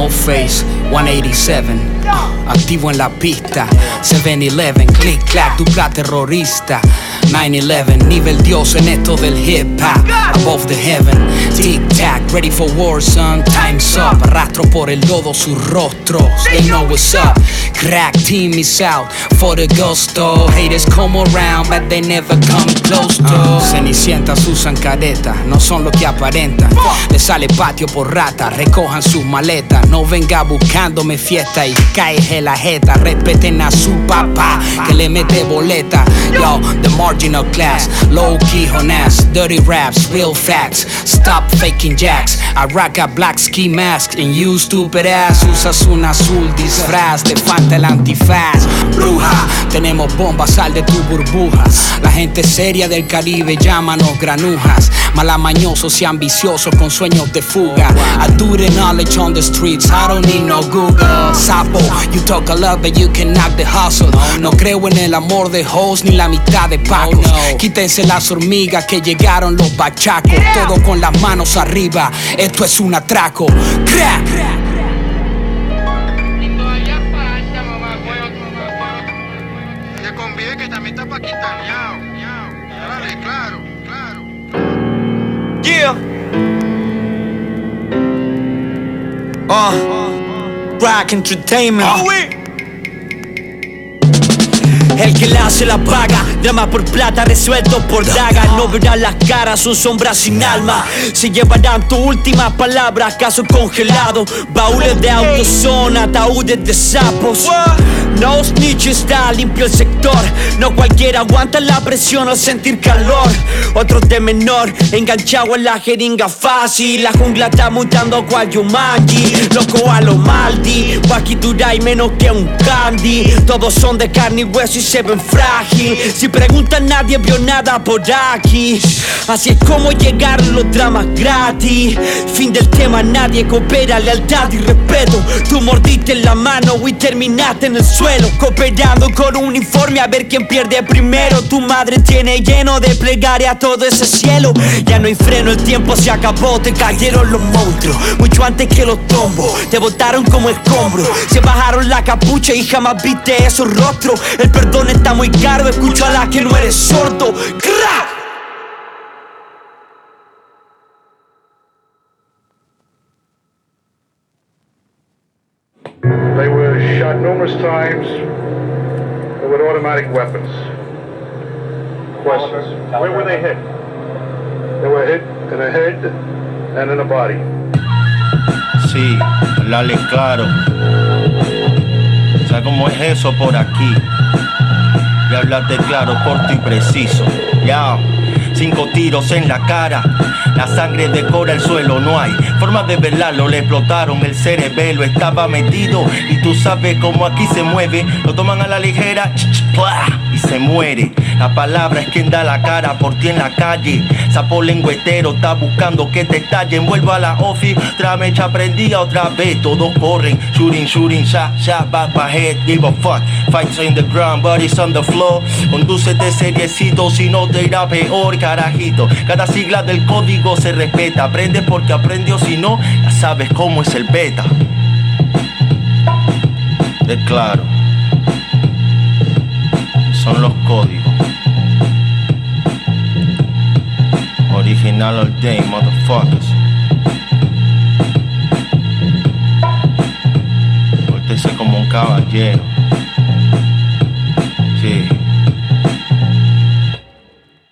No Face, 187, activo en la pista. 7-Eleven, click clack, dupla terrorista. 9-11, nivel Dios en esto del hip hop. Above the heaven, tic tac, ready for war, son. Time's up, arrastro por el lodo sus rostros. They know what's up. Crack team is out for the gusto. Haters come around, but they never come close to. Cenicientas usan careta, no son lo que aparentan. Les sale patio por rata, recojan sus maletas. No venga buscándome fiesta y cae la jeta. Respeten a su papá, que le mete boleta. Yo, the marginal class, low key honest. Dirty raps, real facts, stop faking jacks. I rock a black ski mask and you stupid ass usas un azul disfraz. Te falta el antifaz, bruja. Tenemos bombas, sal de tu burbuja. La gente seria del Caribe, llámanos granujas. Malamañosos y ambiciosos con sueños de fuga. I do the knowledge on the streets, I don't need no Google. Sapo, you talk a lot but you can knock the hustle. No creo en el amor de hoes ni la mitad de pacos. Quítense las hormigas que llegaron los bachacos. Todo con las manos arriba, esto es un atraco. Crack. Que conviene que también está paquitaneado. Dale, claro. Yeah. Rock Entertainment. El que le hace la paga, drama por plata resuelto por daga. No verán las caras, son sombras sin alma. Se llevarán tu última palabra, caso congelado. Baúles de autos son ataúdes de sapos. No snitch, está limpio el sector. No cualquiera aguanta la presión al sentir calor. Otros de menor, enganchado en la jeringa fácil. La jungla está mutando cual Yumanji. Loco a lo Maldi, Wakiturai menos que un candy. Todos son de carne y hueso y se ven frágil. Si preguntan nadie vio nada por aquí. Así es como llegaron los dramas gratis. Fin del tema, nadie coopera, lealtad y respeto. Tú mordiste en la mano y terminaste en el suelo, cooperando con un uniforme a ver quién pierde primero. Tu madre tiene lleno de plegaria todo ese cielo. Ya no hay freno, el tiempo se acabó, te cayeron los monstruos mucho antes que los tombos. Te botaron como escombro, se bajaron la capucha y jamás viste esos rostros. El perdón está muy caro, escucho a la que no eres sordo. ¡Crack! They were shot numerous times with automatic weapons. Questions? Where were they hit? They were hit in the head and in the body. Sí, hablarle claro. ¿Sabes cómo es eso por aquí? Y hablarte claro, corto y preciso. Ya, 5 tiros en la cara. La sangre decora el suelo, no hay forma de verlo, le explotaron el cerebelo, estaba metido y tú sabes cómo aquí se mueve, lo toman a la ligera y se muere. La palabra es quien da la cara por ti en la calle. Sapo lengüetero está buscando que te estallen. Vuelvo a la office, otra mecha prendida otra vez. Todos corren, shooting, shot, back my head, give a fuck. Fights in the ground, bodies on the floor. Condúcete seriecito, si no te irá peor, carajito. Cada sigla del código se respeta. Aprende porque aprendió, si no, ya sabes cómo es el beta. Declaro, son los códigos. Original all day, motherfuckers. Pórtese como un caballero.